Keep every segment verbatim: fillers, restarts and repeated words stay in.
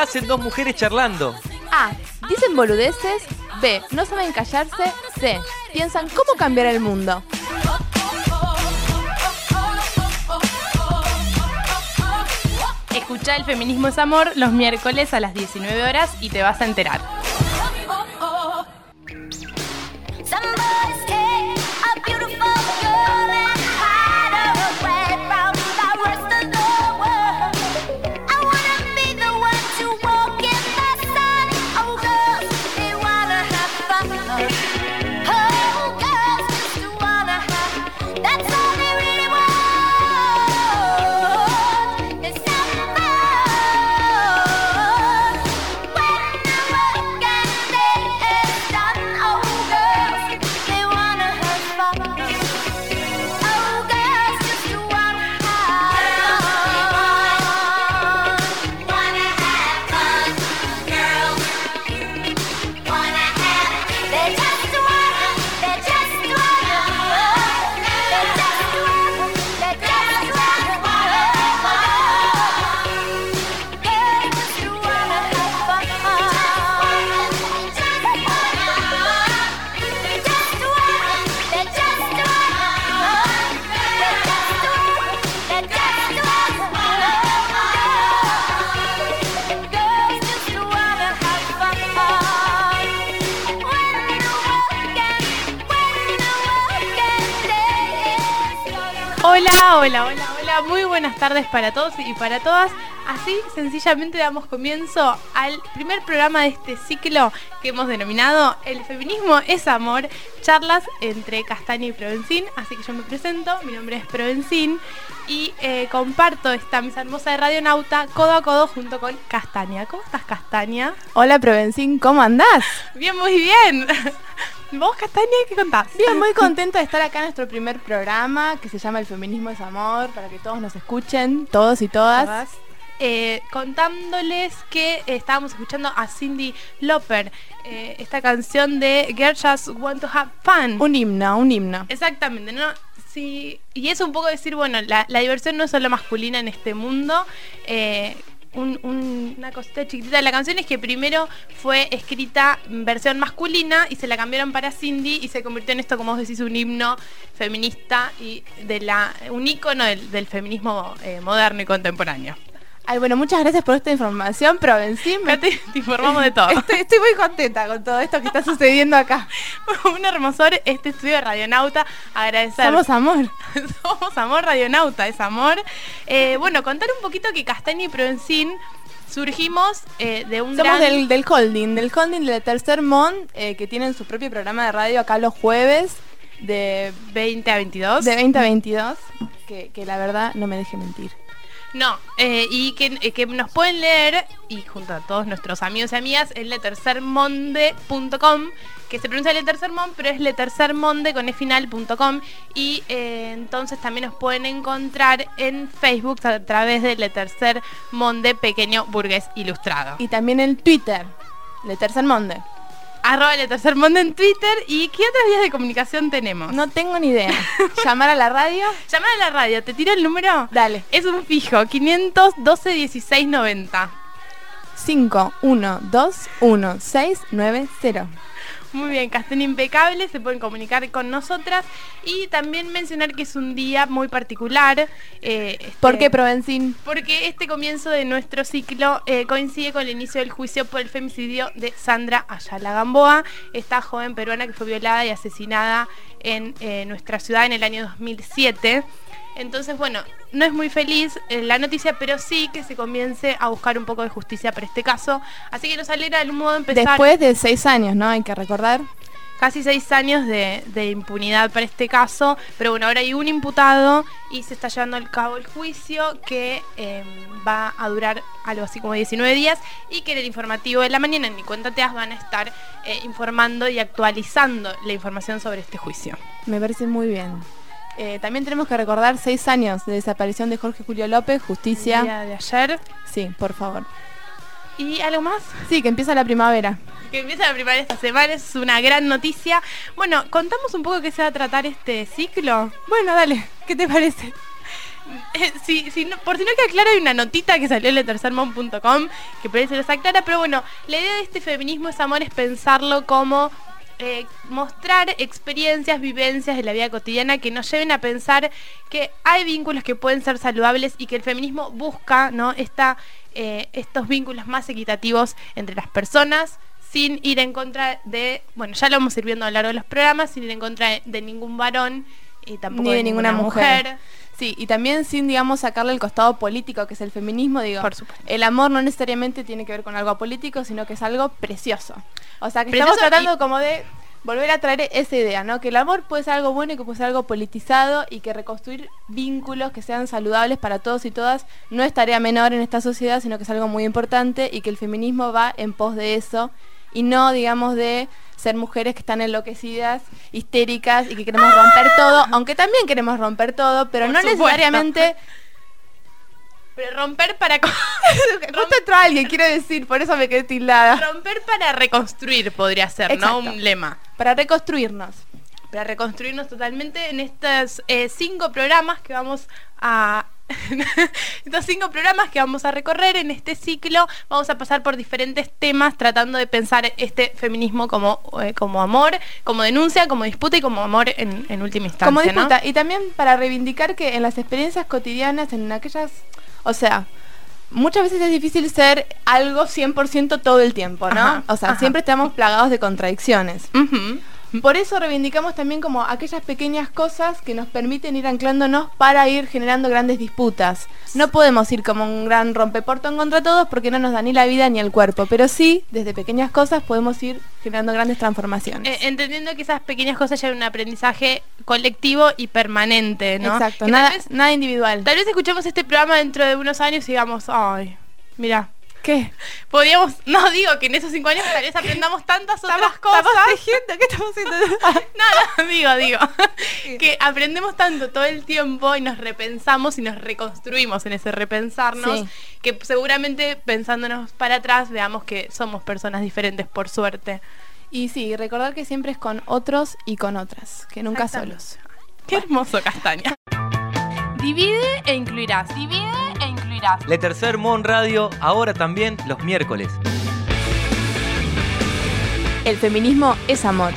hacen dos mujeres charlando? A. Dicen boludeces. B. No saben callarse. C. Piensan cómo cambiar el mundo. Escuchá El Feminismo es Amor los miércoles a las diecinueve horas y te vas a enterar. Hola, hola, hola, hola, muy buenas tardes para todos y para todas. Así sencillamente damos comienzo al primer programa de este ciclo que hemos denominado El Feminismo es Amor, charlas entre Castaña y Provencín. Así que yo me presento, mi nombre es Provencín y eh, comparto esta mesa hermosa de Radionauta codo a codo junto con Castaña. ¿Cómo estás, Castaña? Hola, Provencín, ¿cómo andás? Bien, muy bien. ¿Vos, Castaña, qué contás? Bien, muy contenta de estar acá en nuestro primer programa que se llama El Feminismo es Amor, para que todos nos escuchen, todos y todas. Eh, contándoles que eh, estábamos escuchando a Cyndi Lauper, eh, esta canción de Girls Just Want to Have Fun. Un himno, un himno. Exactamente, ¿no? Sí, y es un poco decir, bueno, la, la diversión no es solo masculina en este mundo. Eh, Un, un, una cosita chiquitita de la canción es que primero fue escrita en versión masculina y se la cambiaron para Cyndi y se convirtió en esto, como vos decís, un himno feminista y de la un ícono del, del feminismo eh, moderno y contemporáneo. Ay, bueno, muchas gracias por esta información, Provencín. Me... Te, te informamos de todo. Estoy, estoy muy contenta con todo esto que está sucediendo acá. Un hermosor este estudio de Radionauta. Agradecer. Somos amor. Somos amor, Radionauta, es amor. Eh, bueno, contar un poquito que Castaña y Provencín surgimos eh, de un Somos gran... del, del holding, del holding del Tercer Mond, eh, que tienen su propio programa de radio acá los jueves de veinte a veintidós. De veinte a veintidós, que, que la verdad no me deje mentir. No, eh, y que, eh, que nos pueden leer, y junto a todos nuestros amigos y amigas, en letercermonde punto com, que se pronuncia Letercermonde, pero es letercermonde con e final punto com, y eh, entonces también nos pueden encontrar en Facebook a través de Letercermonde Pequeño Burgués Ilustrado. Y también en Twitter, Letercermonde. Arroba Letercermonde en Twitter. ¿Y qué otras vías de comunicación tenemos? No tengo ni idea. ¿Llamar a la radio? Llamar a la radio. ¿Te tiro el número? Dale. Es un fijo, quinientos doce dieciséis noventa. cinco uno dos uno seis nueve cero. Muy bien, Castaña impecable, se pueden comunicar con nosotras. Y también mencionar que es un día muy particular. Eh, este, ¿Por qué, Provencín? Porque este comienzo de nuestro ciclo eh, coincide con el inicio del juicio por el femicidio de Sandra Ayala Gamboa, esta joven peruana que fue violada y asesinada en eh, nuestra ciudad en el año dos mil siete. Entonces, bueno, no es muy feliz eh, la noticia, pero sí que se comience a buscar un poco de justicia para este caso. Así que nos alegra de algún modo empezar... Después de seis años, ¿no? Hay que recordar. Casi seis años de, de impunidad para este caso, pero bueno, ahora hay un imputado y se está llevando a cabo el juicio que eh, va a durar algo así como diecinueve días y que en el informativo de la mañana en Mi Cuenta Teas van a estar eh, informando y actualizando la información sobre este juicio. Me parece muy bien. Eh, también tenemos que recordar seis años de desaparición de Jorge Julio López, justicia. El día de ayer. Sí, por favor. ¿Y algo más? Sí, que empieza la primavera. Que empieza la primavera esta semana, es una gran noticia. Bueno, ¿contamos un poco qué se va a tratar este ciclo? Bueno, dale, ¿qué te parece? Eh, si, si no, por si no queda claro, hay una notita que salió en letersermon punto com que por ahí se les aclara, pero bueno, la idea de este feminismo es amor es pensarlo como eh, mostrar experiencias, vivencias de la vida cotidiana que nos lleven a pensar que hay vínculos que pueden ser saludables y que el feminismo busca, ¿no? Esta, eh, estos vínculos más equitativos entre las personas, sin ir en contra de, bueno, ya lo vamos a ir viendo a lo largo de los programas, sin ir en contra de, de ningún varón y tampoco ni de, de ninguna, ninguna mujer. mujer. Sí, y también sin, digamos, sacarle el costado político, que es el feminismo, digo. Por supuesto. El amor no necesariamente tiene que ver con algo político, sino que es algo precioso. O sea, que Precioso estamos tratando y... como de volver a traer esa idea, ¿no? Que el amor puede ser algo bueno y que puede ser algo politizado y que reconstruir vínculos que sean saludables para todos y todas no es tarea menor en esta sociedad, sino que es algo muy importante y que el feminismo va en pos de eso y no, digamos, de ser mujeres que están enloquecidas, histéricas y que queremos romper todo, aunque también queremos romper todo, pero Por no supuesto. necesariamente... Pero romper para... Justo entró alguien, quiero decir, por eso me quedé tildada. Romper para reconstruir podría ser, Exacto. ¿no? Un lema. Para reconstruirnos. Para reconstruirnos totalmente en estos eh, cinco programas que vamos a... estos cinco programas que vamos a recorrer en este ciclo. Vamos a pasar por diferentes temas tratando de pensar este feminismo como, eh, como amor, como denuncia, como disputa y como amor en, en última instancia, Como disputa, ¿no? y también para reivindicar que en las experiencias cotidianas, en aquellas... O sea, muchas veces es difícil ser algo cien por ciento todo el tiempo, ¿no? Ajá, o sea, ajá. siempre estamos plagados de contradicciones. Uh-huh. Por eso reivindicamos también como aquellas pequeñas cosas que nos permiten ir anclándonos para ir generando grandes disputas. No podemos ir como un gran rompeportón contra todos porque no nos da ni la vida ni el cuerpo, pero sí, desde pequeñas cosas podemos ir generando grandes transformaciones. Eh, entendiendo que esas pequeñas cosas llevan un aprendizaje colectivo y permanente, ¿no? Exacto, Que nada, tal vez, nada individual. tal vez escuchemos este programa dentro de unos años y digamos, ay, mira, ¿Qué? podríamos, no digo que en esos cinco años tal vez aprendamos tantas otras Estamos- cosas. estamos tejiendo, ¿qué estamos haciendo? No, no, digo, digo, que aprendemos tanto todo el tiempo y nos repensamos y nos reconstruimos en ese repensarnos, Sí. que seguramente pensándonos para atrás veamos que somos personas diferentes por suerte. Y sí, recordar que siempre es con otros y con otras, que nunca Exactamente. solos. Qué hermoso, Castaña. Divide e incluirás. Divide e incluirás. Le Tercer Mon Radio, ahora también los miércoles. El feminismo es amor.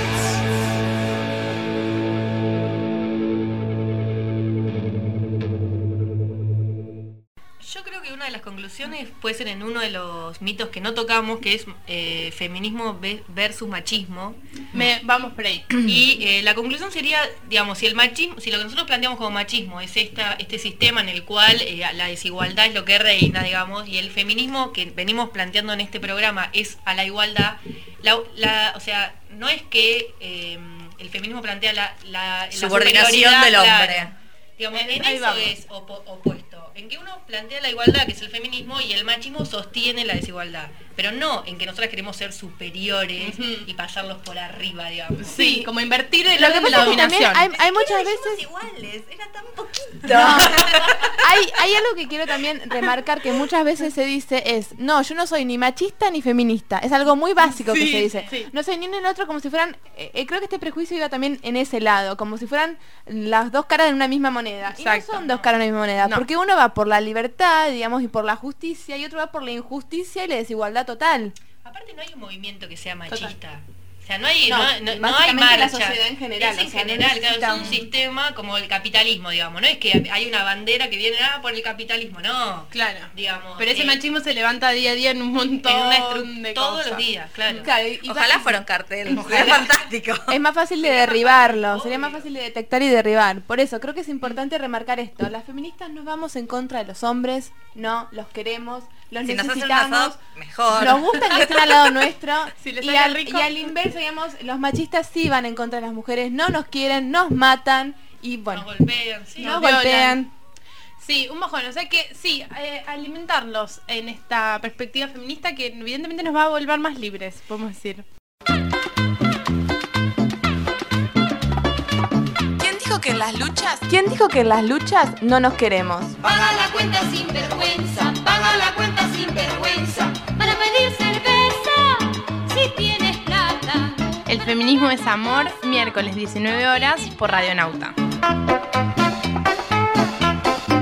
Yo creo que una de las conclusiones puede ser en uno de los mitos que no tocamos, que es eh, feminismo ve- versus machismo. Me, vamos por ahí. Y eh, la conclusión sería, digamos, si el machismo, si lo que nosotros planteamos como machismo es esta, este sistema en el cual eh, la desigualdad es lo que reina, digamos, y el feminismo que venimos planteando en este programa es a la igualdad, la, la- o sea, no es que eh, el feminismo plantea la, la, la Subordinación superioridad, del hombre. claro. Digamos, Eh, en ahí eso vamos. es opo- opuesto. En que uno plantea la igualdad, que es el feminismo, y el machismo sostiene la desigualdad. Pero no en que nosotras queremos ser superiores Ujú. y pasarlos por arriba, digamos. Sí, como invertir el Lo que orden de pasa la es que también dominación. hay, hay muchas veces... iguales, era tan poquito. hay, hay algo que quiero también remarcar que muchas veces se dice es, no, yo no soy ni machista ni feminista. Es algo muy básico que Sí, se dice. sí. No soy ni uno ni el otro como si fueran, eh, eh, creo que este prejuicio iba también en ese lado, como si fueran las dos caras de una misma moneda. Y Exacto. no son dos caras de una misma moneda, No. porque uno va por la libertad, digamos, y por la justicia, y otro va por la injusticia y la desigualdad total. Aparte no hay un movimiento que sea machista. O sea, no hay, No, no, no- no hay básicamente marcha. la sociedad en general, Es en o sea, no general, claro, necesita es un un- sistema como el capitalismo, digamos. No es que hay una bandera que viene ah, por el capitalismo, no. Claro. Digamos. Pero ese eh, machismo se levanta día a día en un montón en una estru- de todos cosas. los días, claro. Claro, y- y Ojalá va- fuera un cartel. Ojalá. Sería fantástico. Es más fácil de Sería más derribarlo, fácil, sería más obvio. fácil de detectar y derribar. Por eso creo que es importante remarcar esto. Las feministas no vamos en contra de los hombres, no, los queremos, los Si nos hacen un necesitamos. asado, mejor. Nos gusta que estén al lado nuestro. Si les y, sale al, rico. y al inverso, digamos, los machistas sí van en contra de las mujeres, no nos quieren, nos matan y bueno, Nos golpean, sí. nos nos violan. golpean. Sí, un bajón. O sea que sí, eh, alimentarlos en esta perspectiva feminista que evidentemente nos va a volver más libres, podemos decir. ¿Quién dijo que en las luchas? ¿Quién dijo que en las luchas no nos queremos? Paga la cuenta sin vergüenza, paga la cuenta sin vergüenza. Para pedir cerveza, si tienes plata. El feminismo es amor, miércoles diecinueve horas por Radio Nauta.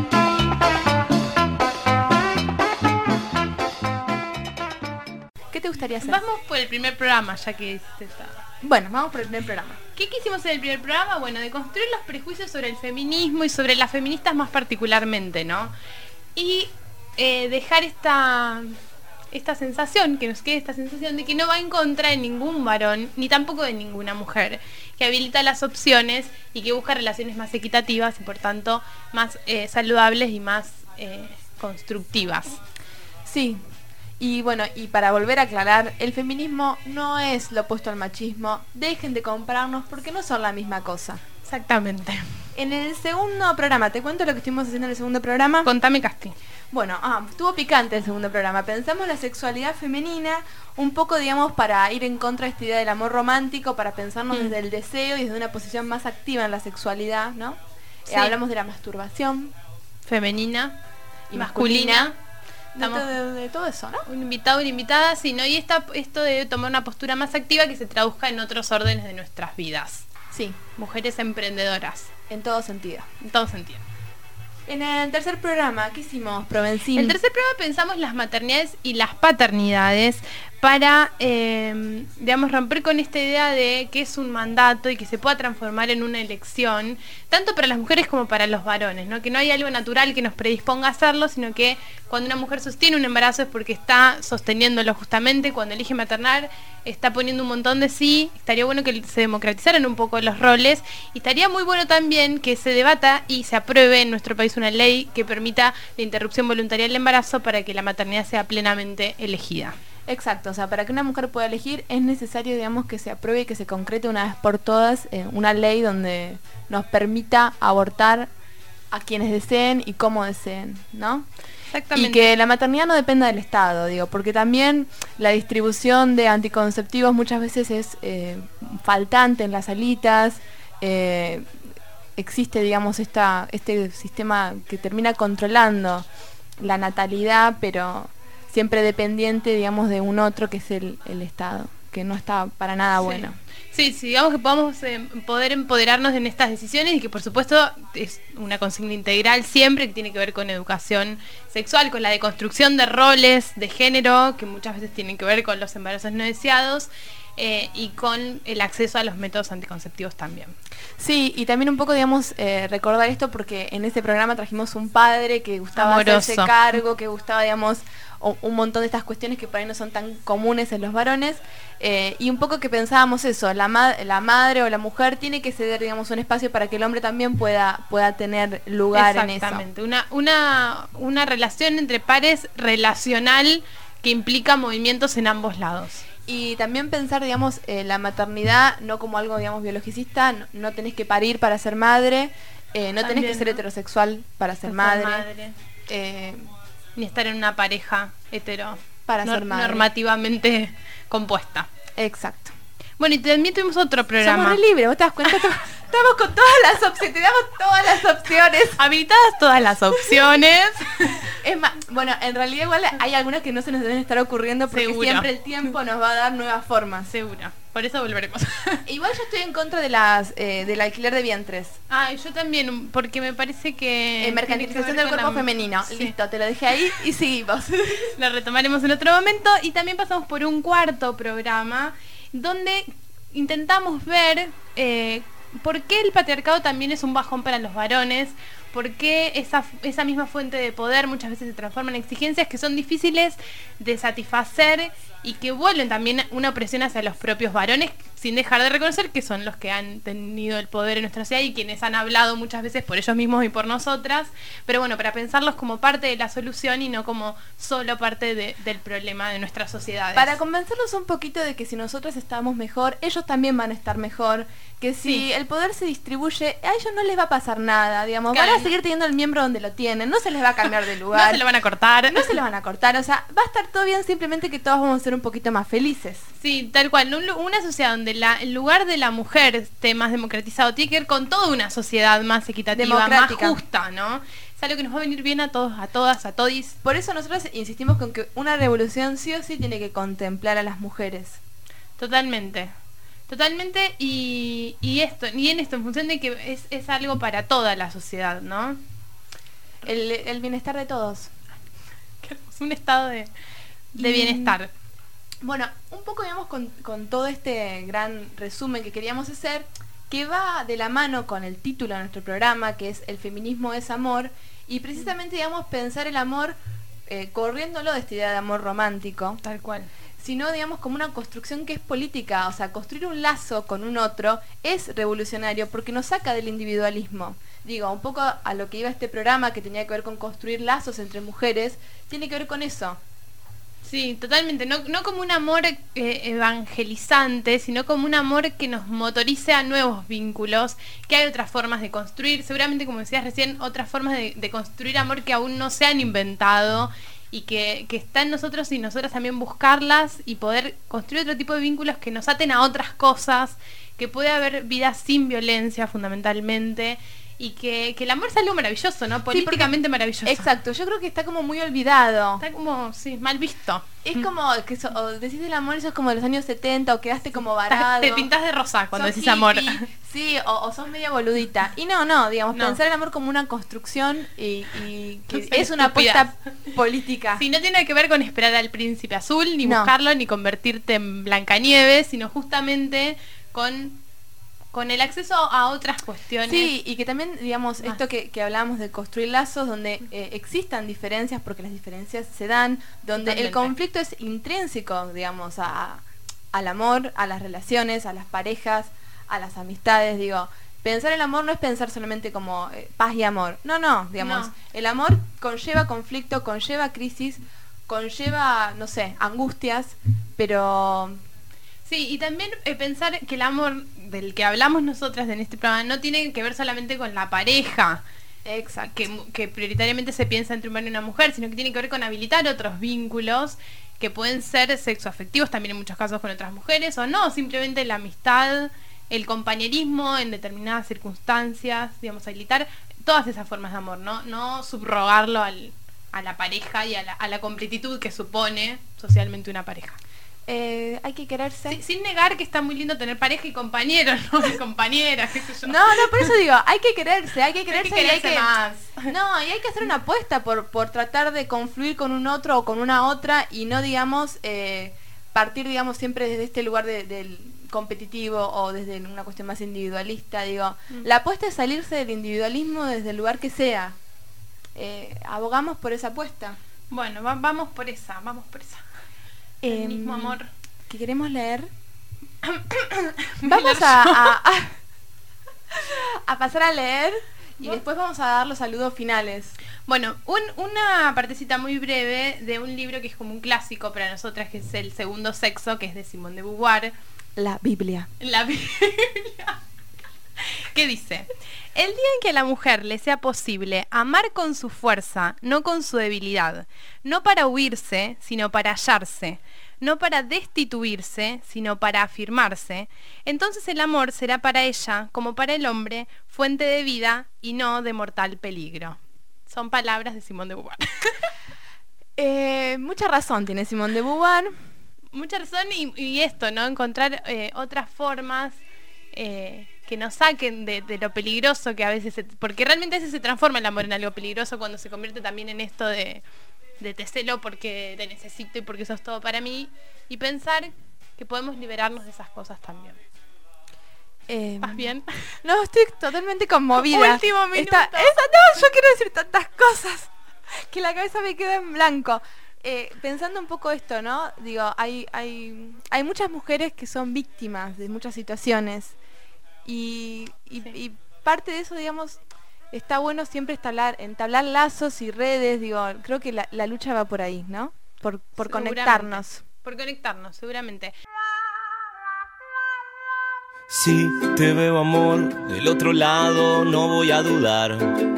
gustaría hacer? Vamos por el primer programa, ya que se está. Bueno, vamos por el primer programa. ¿Qué quisimos en el primer programa? Bueno, de construir los prejuicios sobre el feminismo y sobre las feministas más particularmente, ¿no? Y eh, dejar esta, esta sensación, que nos quede esta sensación de que no va en contra de ningún varón, ni tampoco de ninguna mujer, que habilita las opciones y que busca relaciones más equitativas y por tanto más eh, saludables y más eh, constructivas. Sí. Y bueno, y para volver a aclarar, el feminismo no es lo opuesto al machismo. Dejen de compararnos porque no son la misma cosa. Exactamente. En el segundo programa, ¿te cuento lo que estuvimos haciendo en el segundo programa? Contame, Casti. Bueno, ah, estuvo picante el segundo programa. Pensamos la sexualidad femenina un poco, digamos, para ir en contra de esta idea del amor romántico, para pensarnos Mm. desde el deseo y desde una posición más activa en la sexualidad, ¿no? Sí. Eh, hablamos de la masturbación Femenina y y masculina. De, Estamos- to- de- de todo eso, ¿no? Un invitado, una invitada, sí, ¿no? Y esta, esto de tomar una postura más activa que se traduzca en otros órdenes de nuestras vidas. Sí, Mujeres emprendedoras, en todo sentido. en todo sentido. En el tercer programa, ¿qué hicimos, Provencín? En el tercer programa pensamos las maternidades y las paternidades para, eh, digamos, romper con esta idea de que es un mandato y que se pueda transformar en una elección, tanto para las mujeres como para los varones, ¿no? Que no hay algo natural que nos predisponga a hacerlo, sino que cuando una mujer sostiene un embarazo es porque está sosteniéndolo justamente, cuando elige maternar está poniendo un montón de sí. Estaría bueno que se democratizaran un poco los roles y estaría muy bueno también que se debata y se apruebe en nuestro país una ley que permita la interrupción voluntaria del embarazo para que la maternidad sea plenamente elegida. Exacto, o sea, para que una mujer pueda elegir es necesario, digamos, que se apruebe y que se concrete una vez por todas eh, una ley donde nos permita abortar a quienes deseen y cómo deseen, ¿no? Exactamente. Y que la maternidad no dependa del Estado, digo, porque también la distribución de anticonceptivos muchas veces es eh, faltante en las salitas, eh, existe, digamos, esta, este sistema que termina controlando la natalidad, pero siempre dependiente, digamos, de un otro que es el, el Estado, que no está para nada Sí. bueno. Sí, sí, digamos que podamos eh, poder empoderarnos en estas decisiones y que por supuesto es una consigna integral siempre que tiene que ver con educación sexual, con la deconstrucción de roles de género que muchas veces tienen que ver con los embarazos no deseados eh, y con el acceso a los métodos anticonceptivos también. Sí, y también un poco, digamos, eh, recordar esto porque en ese programa trajimos un padre que gustaba Amoroso. hacerse cargo, que gustaba, digamos, o- un montón de estas cuestiones que por ahí no son tan comunes en los varones, eh, y un poco que pensábamos eso, la, ma- la madre o la mujer tiene que ceder, digamos, un espacio para que el hombre también pueda, pueda tener lugar en eso. Exactamente, una, una, una relación entre pares relacional que implica movimientos en ambos lados. Y también pensar, digamos, eh, la maternidad no como algo, digamos, biologicista, no, no tenés que parir para ser madre, eh, no tenés También, que ser ¿no? heterosexual para ser Para ser madre, eh, ni estar en una pareja hetero Para ser madre. normativamente compuesta. exacto. Bueno, y también tuvimos otro programa. Somos re libres, ¿vos te das cuenta? Estamos con todas las opciones, te damos todas las opciones. Habilitadas todas las opciones. Es más, bueno, en realidad igual hay algunas que no se nos deben estar ocurriendo porque Seguro. siempre el tiempo nos va a dar nuevas formas. Seguro. Por eso volveremos. Igual yo estoy en contra de las eh, del alquiler de vientres. Ah, yo también, porque me parece que... Eh, mercantilización tiene que del ver cuerpo con la- femenino. Sí. Listo, te lo dejé ahí y seguimos. Lo retomaremos en otro momento. Y también pasamos por un cuarto programa donde intentamos ver eh, por qué el patriarcado también es un bajón para los varones, por qué esa, esa misma fuente de poder muchas veces se transforma en exigencias que son difíciles de satisfacer y que vuelven también una opresión hacia los propios varones, sin dejar de reconocer que son los que han tenido el poder en nuestra sociedad y quienes han hablado muchas veces por ellos mismos y por nosotras, pero bueno, para pensarlos como parte de la solución y no como solo parte de- del problema de nuestras sociedades. Para convencerlos un poquito de que si nosotros estamos mejor, ellos también van a estar mejor. Que si Sí. el poder se distribuye, a ellos no les va a pasar nada, digamos. Claro. Van a seguir teniendo el miembro donde lo tienen, no se les va a cambiar de lugar. No se lo van a cortar. No se lo van a cortar, o sea, va a estar todo bien, simplemente que todos vamos a ser un poquito más felices. Sí, tal cual. Un lu- una sociedad donde la, el lugar de la mujer esté más democratizado tiene que ver con toda una sociedad más equitativa, más Democrática. justa, ¿no? Es algo que nos va a venir bien a todos, a todas, a todis. Por eso nosotros insistimos con que una revolución sí o sí tiene que contemplar a las mujeres. Totalmente. Totalmente. Y, y esto, y en esto, en función de que es, es algo para toda la sociedad, ¿no? El, el bienestar de todos. Es un estado de, de Y- bienestar. Bueno, un poco digamos con, con todo este gran resumen que queríamos hacer, que va de la mano con el título de nuestro programa, que es El feminismo es amor, y precisamente digamos pensar el amor eh, corriéndolo de esta idea de amor romántico, Tal cual. sino digamos como una construcción que es política, o sea, construir un lazo con un otro es revolucionario porque nos saca del individualismo. Digo, un poco a lo que iba este programa, que tenía que ver con construir lazos entre mujeres, tiene que ver con eso. Sí, totalmente. No, no como un amor eh, evangelizante, sino como un amor que nos motorice a nuevos vínculos, que hay otras formas de construir, seguramente como decías recién, otras formas de, de construir amor que aún no se han inventado y que, que está en nosotros y nosotras también buscarlas y poder construir otro tipo de vínculos que nos aten a otras cosas, que puede haber vida sin violencia fundamentalmente. Y que, que el amor es algo maravilloso, ¿no? Políticamente Sí, maravilloso. Exacto, yo creo que está como muy olvidado. Está como, sí, mal visto. Es como que eso, o decís el amor, eso es como de los años setenta, o quedaste como varado. Te pintás de rosa cuando sos decís amor. hippie, sí, o, o sos media boludita. Y no, no, digamos, No. pensar el amor como una construcción y, y que No sean es una estúpidas. apuesta política. Sí, no tiene que ver con esperar al príncipe azul, ni No. buscarlo, ni convertirte en Blancanieves, sino justamente con, con el acceso a otras cuestiones. Sí, y que también, digamos, Más. esto que, que hablábamos de construir lazos donde eh, existan diferencias, porque las diferencias se dan, donde el Totalmente. conflicto es intrínseco, digamos, a, al amor, a las relaciones, a las parejas, a las amistades, digo. Pensar el amor no es pensar solamente como eh, paz y amor. No, no, digamos, No. el amor conlleva conflicto, conlleva crisis, conlleva, no sé, angustias, pero... Sí, y también eh, pensar que el amor del que hablamos nosotras en este programa no tiene que ver solamente con la pareja, Exacto. que, que prioritariamente se piensa entre un hombre y una mujer, sino que tiene que ver con habilitar otros vínculos que pueden ser sexoafectivos también en muchos casos con otras mujeres, o no, simplemente la amistad, el compañerismo en determinadas circunstancias, digamos, habilitar todas esas formas de amor, no, no subrogarlo al, a la pareja y a la, a la completitud que supone socialmente una pareja. Eh, hay que quererse. Sí, sin negar que está muy lindo tener pareja y compañeros, ¿no? Y compañeras, qué sé yo. No, no, por eso digo, hay que quererse, hay que Hay quererse, que y hay quererse que más. No, y hay que hacer una apuesta por, por tratar de confluir con un otro o con una otra y no, digamos, eh, partir, digamos, siempre desde este lugar de- del competitivo o desde una cuestión más individualista, digo. Mm. La apuesta es salirse del individualismo desde el lugar que sea. Eh, abogamos por esa apuesta. Bueno, va- vamos por esa, vamos por esa. El Em, mismo amor. ¿Que queremos leer? Voy Vamos leer a, yo. a, a, a pasar a leer y Vos- después vamos a dar los saludos finales. Bueno, un- una partecita muy breve de un libro que es como un clásico para nosotras, que es El segundo sexo, que es de Simone de Beauvoir. La Biblia. La Biblia. ¿Qué dice? El día en que a la mujer le sea posible amar con su fuerza, no con su debilidad, no para huirse, sino para hallarse, no para destituirse, sino para afirmarse, entonces el amor será para ella, como para el hombre, fuente de vida y no de mortal peligro. Son palabras de Simone de Beauvoir. Eh, mucha razón tiene Simone de Beauvoir. Mucha razón y, y esto, ¿no? Encontrar eh, otras formas eh, que nos saquen de, de lo peligroso que a veces... se- porque realmente a veces se transforma el amor en algo peligroso cuando se convierte también en esto de, de te celo porque te necesito y porque sos todo para mí. Y pensar que podemos liberarnos de esas cosas también. Eh, ¿Vas bien? No, estoy totalmente conmovida. Último minuto. Esta- esa, no, yo quiero decir tantas cosas que la cabeza me queda en blanco. Eh, pensando un poco esto, ¿no? Digo, hay, hay, hay muchas mujeres que son víctimas de muchas situaciones y, y, Sí. y parte de eso, digamos, está bueno siempre entablar, entablar lazos y redes, digo, creo que la, la lucha va por ahí, ¿no? Por, por Seguramente. conectarnos. Por conectarnos, seguramente. Si te veo amor del otro lado, no voy a dudar.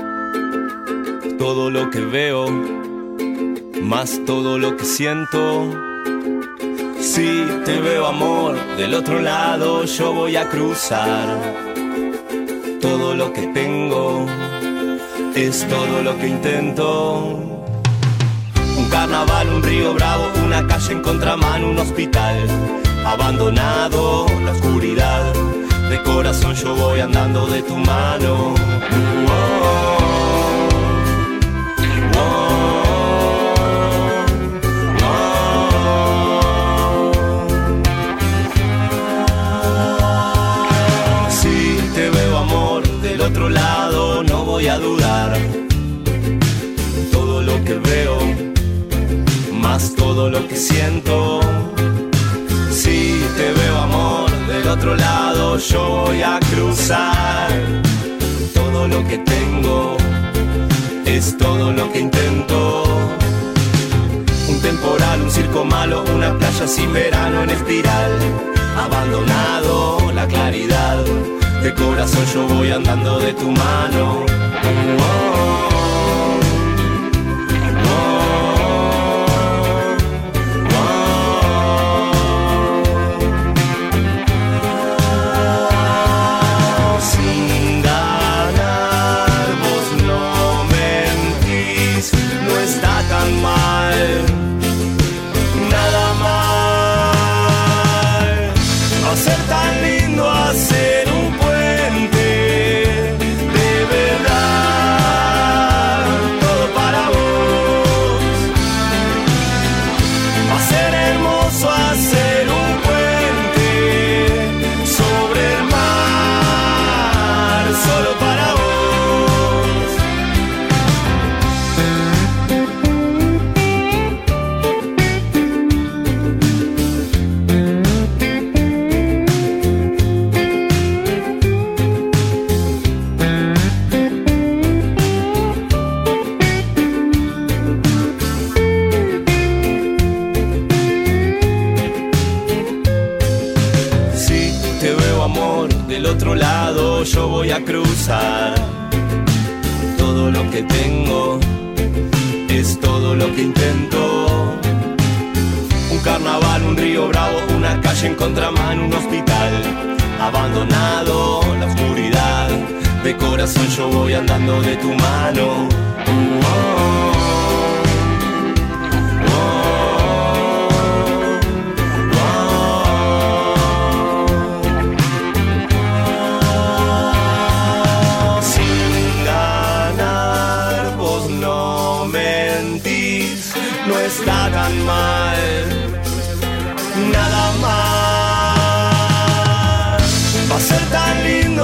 Todo lo que veo, más todo lo que siento. Si te veo amor del otro lado, yo voy a cruzar. Todo lo que tengo es todo lo que intento. Un carnaval, un río bravo, una calle en contramano, un hospital abandonado, la oscuridad. De corazón yo voy andando de tu mano. Wow. Wow. Wow. que veo, más todo lo que siento. Si te veo, amor, del otro lado yo voy a cruzar. Todo lo que tengo es todo lo que intento. Un temporal, un circo malo, una playa sin verano en espiral. Abandonado, la claridad de corazón, yo voy andando de tu mano. Oh, oh. Yo voy a cruzar. Todo lo que tengo es todo lo que intento. Un carnaval, un río bravo, una calle en contramano, un hospital abandonado, la oscuridad de corazón, yo voy andando de tu mano. Oh, oh. Está tan mal, nada más. Va a ser tan lindo